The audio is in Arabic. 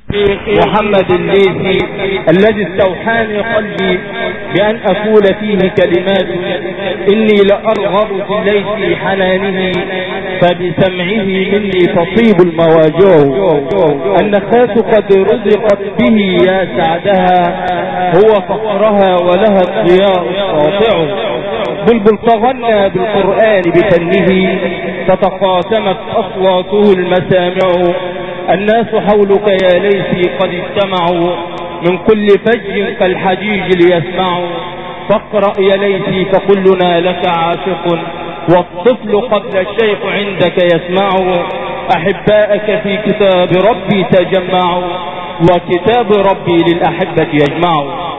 محمد الليثي الذي استوحاني قلبي بأن أقول فيه كلمات إني لأرغب في الليث حنانه فبسمعه مني تطيب المواجع. النخاس قد رزقت به يا سعدها هو فقرها ولها الضياء الساطع. بلبل تغنى بالقرآن بفنه فتقاسمت أصواته المسامع. الناس حولك يا ليثي قد اجتمعوا من كل فج كالحجيج ليسمعوا. فاقرأ يا ليثي فكلنا لك عاشق والطفل قبل الشيخ عندك يسمع. أحباءك في كتاب ربي تجمعوا وكتاب ربي للأحبة يجمع.